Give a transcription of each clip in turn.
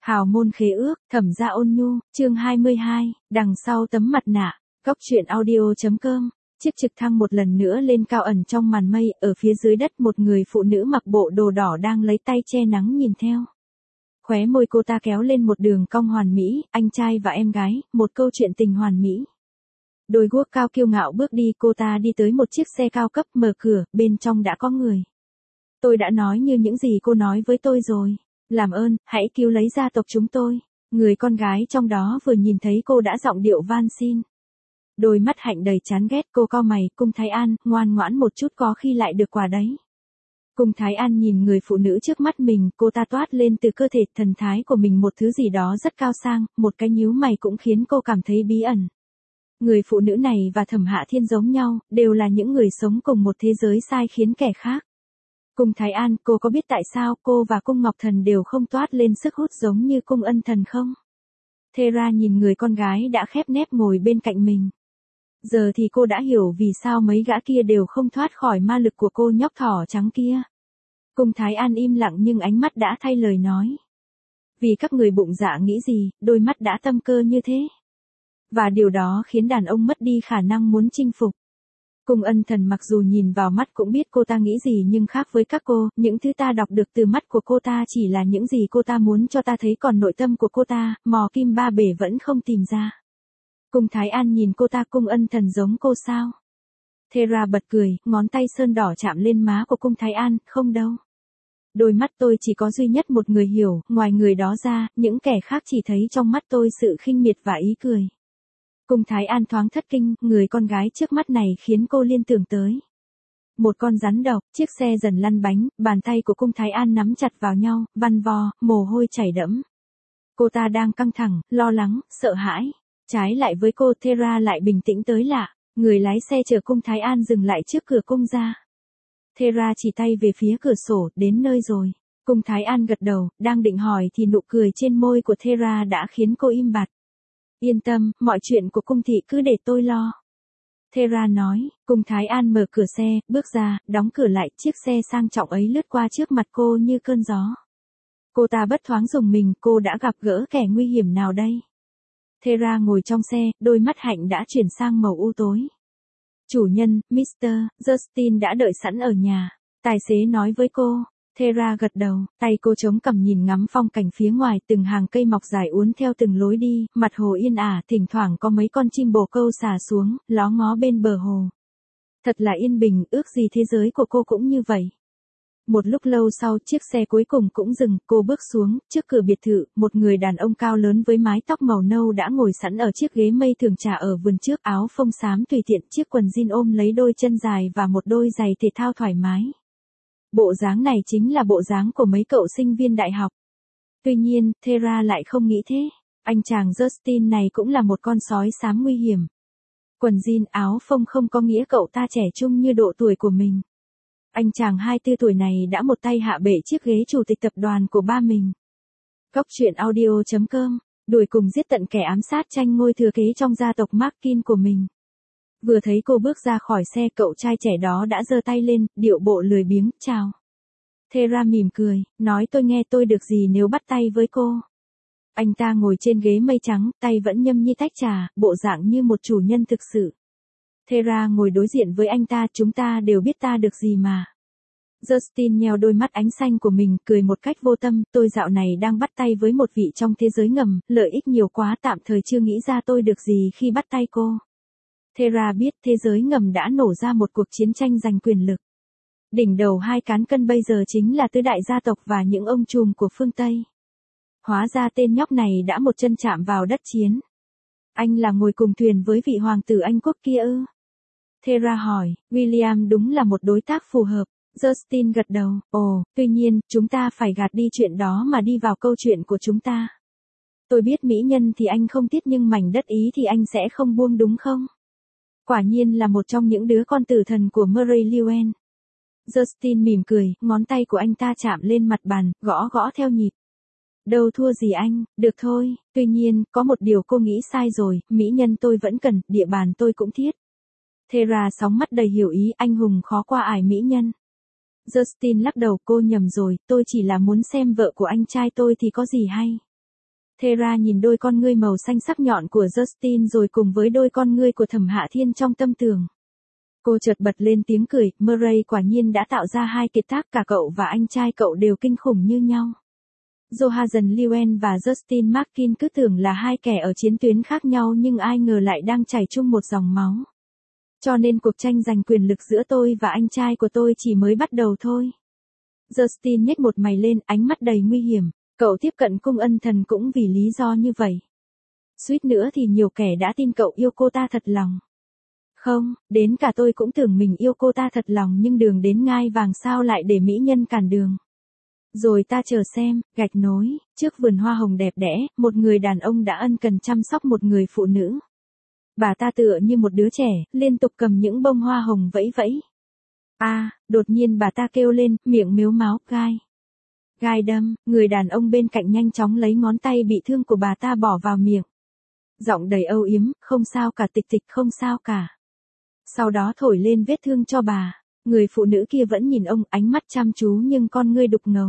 Hào môn khế ước, Thẩm gia ôn nhu, chương 22, đằng sau tấm mặt nạ, Cóc truyện audio.com. Chiếc trực thăng một lần nữa lên cao ẩn trong màn mây, ở phía dưới đất một người phụ nữ mặc bộ đồ đỏ đang lấy tay che nắng nhìn theo. Khóe môi cô ta kéo lên một đường cong hoàn mỹ, anh trai và em gái, một câu chuyện tình hoàn mỹ. Đôi guốc cao kiêu ngạo bước đi, cô ta đi tới một chiếc xe cao cấp, mở cửa, bên trong đã có người. Tôi đã nói như những gì cô nói với tôi rồi. Làm ơn, hãy cứu lấy gia tộc chúng tôi. Người con gái trong đó vừa nhìn thấy cô đã giọng điệu van xin. Đôi mắt Hạnh đầy chán ghét, cô cau mày, Cung Thái An, ngoan ngoãn một chút có khi lại được quà đấy. Cung Thái An nhìn người phụ nữ trước mắt mình, cô ta toát lên từ cơ thể thần thái của mình một thứ gì đó rất cao sang, một cái nhíu mày cũng khiến cô cảm thấy bí ẩn. Người phụ nữ này và Thẩm Hạ Thiên giống nhau, đều là những người sống cùng một thế giới sai khiến kẻ khác. Cung Thái An, cô có biết tại sao cô và Cung Ngọc Thần đều không toát lên sức hút giống như Cung Ân Thần không? Thera nhìn người con gái đã khép nép ngồi bên cạnh mình. Giờ thì cô đã hiểu vì sao mấy gã kia đều không thoát khỏi ma lực của cô nhóc thỏ trắng kia. Cung Thái An im lặng nhưng ánh mắt đã thay lời nói. Vì các người bụng dạ nghĩ gì, đôi mắt đã tâm cơ như thế. Và điều đó khiến đàn ông mất đi khả năng muốn chinh phục. Cung Ân Thần mặc dù nhìn vào mắt cũng biết cô ta nghĩ gì nhưng khác với các cô, những thứ ta đọc được từ mắt của cô ta chỉ là những gì cô ta muốn cho ta thấy, còn nội tâm của cô ta, mò kim ba bể vẫn không tìm ra. Cung Thái An nhìn cô ta, Cung Ân Thần giống cô sao? Thera bật cười, ngón tay sơn đỏ chạm lên má của Cung Thái An, không đâu. Đôi mắt tôi chỉ có duy nhất một người hiểu, ngoài người đó ra, những kẻ khác chỉ thấy trong mắt tôi sự khinh miệt và ý cười. Cung Thái An thoáng thất kinh, người con gái trước mắt này khiến cô liên tưởng tới một con rắn độc. Chiếc xe dần lăn bánh, bàn tay của Cung Thái An nắm chặt vào nhau, văn vò, mồ hôi chảy đẫm. Cô ta đang căng thẳng, lo lắng, sợ hãi. Trái lại với cô, Thera lại bình tĩnh tới lạ. Người lái xe chở Cung Thái An dừng lại trước cửa cung ra. Thera chỉ tay về phía cửa sổ, đến nơi rồi. Cung Thái An gật đầu, đang định hỏi thì nụ cười trên môi của Thera đã khiến cô im bặt. Yên tâm, mọi chuyện của cung thị cứ để tôi lo. Thera nói. Cung Thái An mở cửa xe, bước ra, đóng cửa lại, chiếc xe sang trọng ấy lướt qua trước mặt cô như cơn gió. Cô ta bất thoáng rùng mình, cô đã gặp gỡ kẻ nguy hiểm nào đây? Thera ngồi trong xe, đôi mắt Hạnh đã chuyển sang màu u tối. Chủ nhân, Mr. Justin đã đợi sẵn ở nhà. Tài xế nói với cô. Thera gật đầu, tay cô chống cằm nhìn ngắm phong cảnh phía ngoài, từng hàng cây mọc dài uốn theo từng lối đi, mặt hồ yên ả, thỉnh thoảng có mấy con chim bồ câu xà xuống, ló ngó bên bờ hồ. Thật là yên bình, ước gì thế giới của cô cũng như vậy. Một lúc lâu sau, chiếc xe cuối cùng cũng dừng, cô bước xuống, trước cửa biệt thự, một người đàn ông cao lớn với mái tóc màu nâu đã ngồi sẵn ở chiếc ghế mây thường trà ở vườn trước, áo phông xám tùy tiện, chiếc quần jean ôm lấy đôi chân dài và một đôi giày thể thao thoải mái. Bộ dáng này chính là bộ dáng của mấy cậu sinh viên đại học. Tuy nhiên, Thera lại không nghĩ thế. Anh chàng Justin này cũng là một con sói xám nguy hiểm. Quần jean áo phông không có nghĩa cậu ta trẻ trung như độ tuổi của mình. Anh chàng 24 tuổi này đã một tay hạ bệ chiếc ghế chủ tịch tập đoàn của ba mình. Cóc truyện audio.com, đuổi cùng giết tận kẻ ám sát tranh ngôi thừa kế trong gia tộc Markin của mình. Vừa thấy cô bước ra khỏi xe, cậu trai trẻ đó đã giơ tay lên, điệu bộ lười biếng, chào. Thera mỉm cười, nói tôi nghe tôi được gì nếu bắt tay với cô. Anh ta ngồi trên ghế mây trắng, tay vẫn nhâm nhi tách trà, bộ dạng như một chủ nhân thực sự. Thera ngồi đối diện với anh ta, chúng ta đều biết ta được gì mà. Justin nheo đôi mắt ánh xanh của mình, cười một cách vô tâm, tôi dạo này đang bắt tay với một vị trong thế giới ngầm, lợi ích nhiều quá tạm thời chưa nghĩ ra tôi được gì khi bắt tay cô. Thera biết thế giới ngầm đã nổ ra một cuộc chiến tranh giành quyền lực. Đỉnh đầu hai cán cân bây giờ chính là tứ đại gia tộc và những ông trùm của phương Tây. Hóa ra tên nhóc này đã một chân chạm vào đất chiến. Anh là ngồi cùng thuyền với vị hoàng tử Anh quốc kia ư? Thera hỏi, William đúng là một đối tác phù hợp. Justin gật đầu, tuy nhiên, chúng ta phải gạt đi chuyện đó mà đi vào câu chuyện của chúng ta. Tôi biết mỹ nhân thì anh không tiếc nhưng mảnh đất Ý thì anh sẽ không buông đúng không? Quả nhiên là một trong những đứa con tử thần của Murray Llewellyn. Justin mỉm cười, ngón tay của anh ta chạm lên mặt bàn, gõ gõ theo nhịp. Đâu thua gì anh, được thôi, tuy nhiên, có một điều cô nghĩ sai rồi, mỹ nhân tôi vẫn cần, địa bàn tôi cũng thiết. Thera sóng mắt đầy hiểu ý, anh hùng khó qua ải mỹ nhân. Justin lắc đầu, cô nhầm rồi, tôi chỉ là muốn xem vợ của anh trai tôi thì có gì hay. Thera nhìn đôi con ngươi màu xanh sắc nhọn của Justin rồi cùng với đôi con ngươi của Thẩm Hạ Thiên trong tâm tưởng. Cô chợt bật lên tiếng cười, Murray quả nhiên đã tạo ra hai kiệt tác, cả cậu và anh trai cậu đều kinh khủng như nhau. Johansson Liwen và Justin Markin cứ tưởng là hai kẻ ở chiến tuyến khác nhau nhưng ai ngờ lại đang chảy chung một dòng máu. Cho nên cuộc tranh giành quyền lực giữa tôi và anh trai của tôi chỉ mới bắt đầu thôi. Justin nhếch một mày lên, ánh mắt đầy nguy hiểm. Cậu tiếp cận cung ân thần cũng vì lý do như vậy. Suýt nữa thì nhiều kẻ đã tin cậu yêu cô ta thật lòng. Không, đến cả tôi cũng tưởng mình yêu cô ta thật lòng nhưng đường đến ngai vàng sao lại để mỹ nhân cản đường. Rồi ta chờ xem, gạch nối, trước vườn hoa hồng đẹp đẽ, một người đàn ông đã ân cần chăm sóc một người phụ nữ. Bà ta tựa như một đứa trẻ, liên tục cầm những bông hoa hồng vẫy vẫy. Đột nhiên bà ta kêu lên, miệng mếu máo, gai. Gai đâm, người đàn ông bên cạnh nhanh chóng lấy ngón tay bị thương của bà ta bỏ vào miệng. Giọng đầy âu yếm, không sao cả Tịch Tịch, không sao cả. Sau đó thổi lên vết thương cho bà. Người phụ nữ kia vẫn nhìn ông, ánh mắt chăm chú nhưng con ngươi đục ngầu.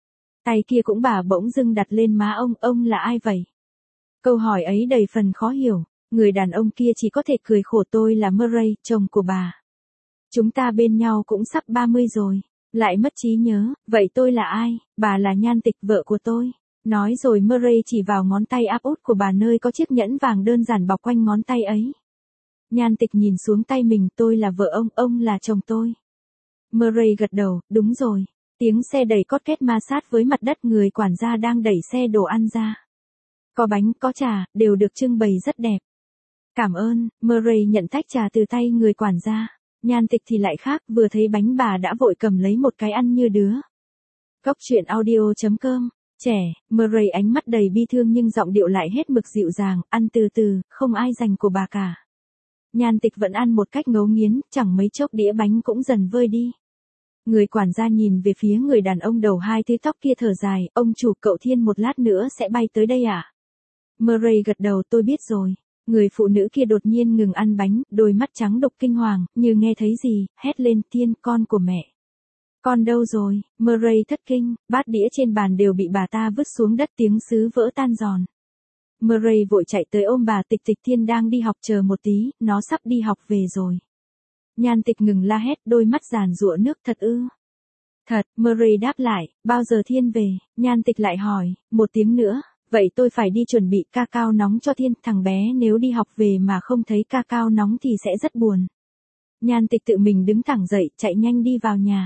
Tay kia cũng bà bỗng dưng đặt lên má ông là ai vậy? Câu hỏi ấy đầy phần khó hiểu. Người đàn ông kia chỉ có thể cười khổ, tôi là Murray, chồng của bà. Chúng ta bên nhau cũng sắp 30 rồi. Lại mất trí nhớ, vậy tôi là ai? Bà là Nhan Tịch, vợ của tôi. Nói rồi Murray chỉ vào ngón tay áp út của bà nơi có chiếc nhẫn vàng đơn giản bọc quanh ngón tay ấy. Nhan Tịch nhìn xuống tay mình, tôi là vợ ông là chồng tôi. Murray gật đầu, đúng rồi. Tiếng xe đẩy cót két ma sát với mặt đất, người quản gia đang đẩy xe đồ ăn ra. Có bánh, có trà, đều được trưng bày rất đẹp. Cảm ơn, Murray nhận tách trà từ tay người quản gia. Nhan Tịch thì lại khác, vừa thấy bánh bà đã vội cầm lấy một cái ăn như đứa. Góc chuyện audio.com. Trẻ, Murray ánh mắt đầy bi thương nhưng giọng điệu lại hết mực dịu dàng, ăn từ từ, không ai dành của bà cả. Nhan Tịch vẫn ăn một cách ngấu nghiến, chẳng mấy chốc đĩa bánh cũng dần vơi đi. Người quản gia nhìn về phía người đàn ông đầu hai thứ tóc kia thở dài, ông chủ, cậu Thiên một lát nữa sẽ bay tới đây à? Murray gật đầu, tôi biết rồi. Người phụ nữ kia đột nhiên ngừng ăn bánh, đôi mắt trắng đục kinh hoàng, như nghe thấy gì, hét lên, Thiên, con của mẹ. Con đâu rồi? Murray thất kinh, bát đĩa trên bàn đều bị bà ta vứt xuống đất, tiếng sứ vỡ tan giòn. Murray vội chạy tới ôm bà. Tịch Tịch, Thiên đang đi học, chờ một tí, nó sắp đi học về rồi. Nhan Tịch ngừng la hét, đôi mắt giàn giụa nước, thật ư? Thật, Murray đáp lại, bao giờ Thiên về? Nhan Tịch lại hỏi, một tiếng nữa. Vậy tôi phải đi chuẩn bị ca cao nóng cho Thiên, thằng bé nếu đi học về mà không thấy ca cao nóng thì sẽ rất buồn. Nhan Tịch tự mình đứng thẳng dậy, chạy nhanh đi vào nhà.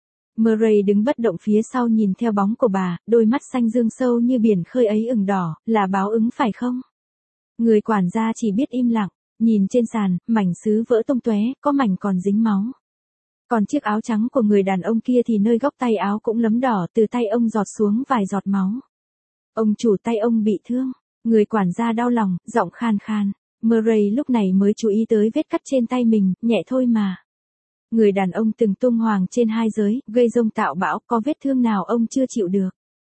Murray đứng bất động phía sau nhìn theo bóng của bà, đôi mắt xanh dương sâu như biển khơi ấy ửng đỏ, là báo ứng phải không? Người quản gia chỉ biết im lặng, nhìn trên sàn, mảnh sứ vỡ tung tóe, có mảnh còn dính máu. Còn chiếc áo trắng của người đàn ông kia thì nơi góc tay áo cũng lấm đỏ, từ tay ông giọt xuống vài giọt máu. Ông chủ, tay ông bị thương. Người quản gia đau lòng, giọng khan khan. Murray lúc này mới chú ý tới vết cắt trên tay mình, nhẹ thôi mà. Người đàn ông từng tung hoành trên hai giới, gây rông tạo bão, có vết thương nào ông chưa chịu được.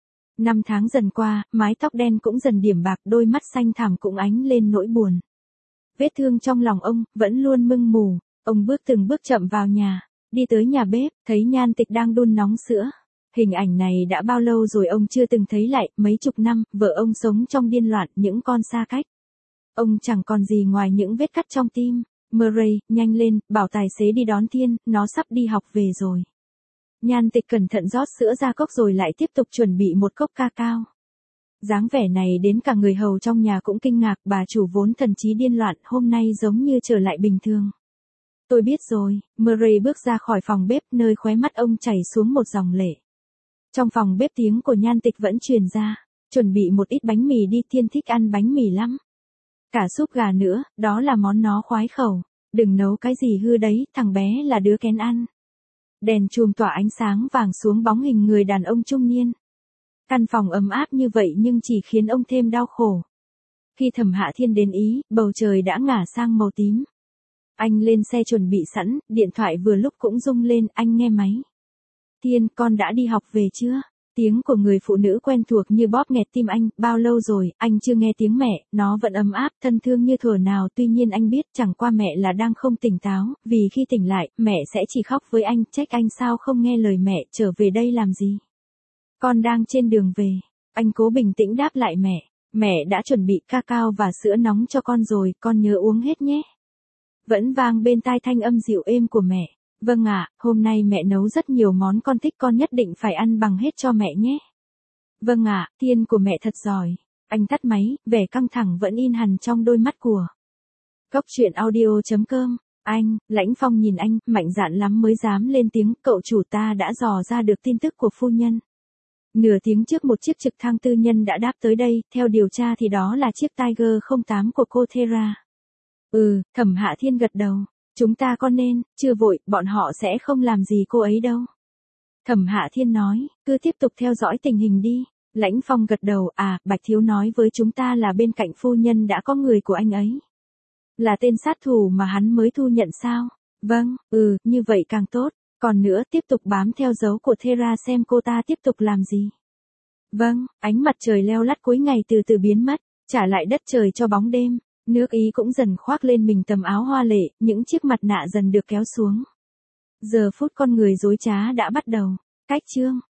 5 tháng dần qua, mái tóc đen cũng dần điểm bạc, đôi mắt xanh thẳm cũng ánh lên nỗi buồn. Vết thương trong lòng ông, vẫn luôn mưng mù. Ông bước từng bước chậm vào nhà, đi tới nhà bếp, thấy Nhan Tịch đang đun nóng sữa. Hình ảnh này đã bao lâu rồi ông chưa từng thấy lại, mấy chục năm, vợ ông sống trong điên loạn, những con xa cách. Ông chẳng còn gì ngoài những vết cắt trong tim. Murray, nhanh lên, bảo tài xế đi đón Thiên, nó sắp đi học về rồi. Nhan Tịch cẩn thận rót sữa ra cốc rồi lại tiếp tục chuẩn bị một cốc ca cao. Dáng vẻ này đến cả người hầu trong nhà cũng kinh ngạc, bà chủ vốn thần trí điên loạn, hôm nay giống như trở lại bình thường. Tôi biết rồi, Murray bước ra khỏi phòng bếp, nơi khóe mắt ông chảy xuống một dòng lệ. Trong phòng bếp tiếng của Nhan Tịch vẫn truyền ra, chuẩn bị một ít bánh mì đi, Thiên thích ăn bánh mì lắm. Cả súp gà nữa, đó là món nó khoái khẩu, đừng nấu cái gì hư đấy, thằng bé là đứa kén ăn. Đèn chùm tỏa ánh sáng vàng xuống bóng hình người đàn ông trung niên. Căn phòng ấm áp như vậy nhưng chỉ khiến ông thêm đau khổ. Khi Thẩm Hạ Thiên đến Ý, bầu trời đã ngả sang màu tím. Anh lên xe chuẩn bị sẵn, điện thoại vừa lúc cũng rung lên, anh nghe máy. Thiên, con đã đi học về chưa? Tiếng của người phụ nữ quen thuộc như bóp nghẹt tim anh, bao lâu rồi, anh chưa nghe tiếng mẹ, nó vẫn ấm áp, thân thương như thuở nào, tuy nhiên anh biết chẳng qua mẹ là đang không tỉnh táo, vì khi tỉnh lại, mẹ sẽ chỉ khóc với anh, trách anh sao không nghe lời mẹ, trở về đây làm gì? Con đang trên đường về. Anh cố bình tĩnh đáp lại mẹ. Mẹ đã chuẩn bị cacao và sữa nóng cho con rồi, con nhớ uống hết nhé. Vẫn vang bên tai thanh âm dịu êm của mẹ. Vâng ạ, hôm nay mẹ nấu rất nhiều món con thích, con nhất định phải ăn bằng hết cho mẹ nhé. Vâng ạ, Thiên của mẹ thật giỏi. Anh tắt máy, vẻ căng thẳng vẫn in hằn trong đôi mắt của. Cốc truyện audio.com. Anh, Lãnh Phong nhìn anh, mạnh dạn lắm mới dám lên tiếng, cậu chủ, ta đã dò ra được tin tức của phu nhân. Nửa tiếng trước một chiếc trực thăng tư nhân đã đáp tới đây, theo điều tra thì đó là chiếc Tiger 08 của cô Thera. Thẩm Hạ Thiên gật đầu. Chúng ta có nên, chưa vội, bọn họ sẽ không làm gì cô ấy đâu. Thẩm Hạ Thiên nói, cứ tiếp tục theo dõi tình hình đi. Lãnh Phong gật đầu, Bạch Thiếu nói với chúng ta là bên cạnh phu nhân đã có người của anh ấy. Là tên sát thủ mà hắn mới thu nhận sao? Vâng, như vậy càng tốt. Còn nữa, tiếp tục bám theo dấu của Thera xem cô ta tiếp tục làm gì. Vâng, ánh mặt trời leo lắt cuối ngày từ từ biến mất, trả lại đất trời cho bóng đêm. Nước Ý cũng dần khoác lên mình tấm áo hoa lệ, những chiếc mặt nạ dần được kéo xuống. Giờ phút con người dối trá đã bắt đầu. Cách chương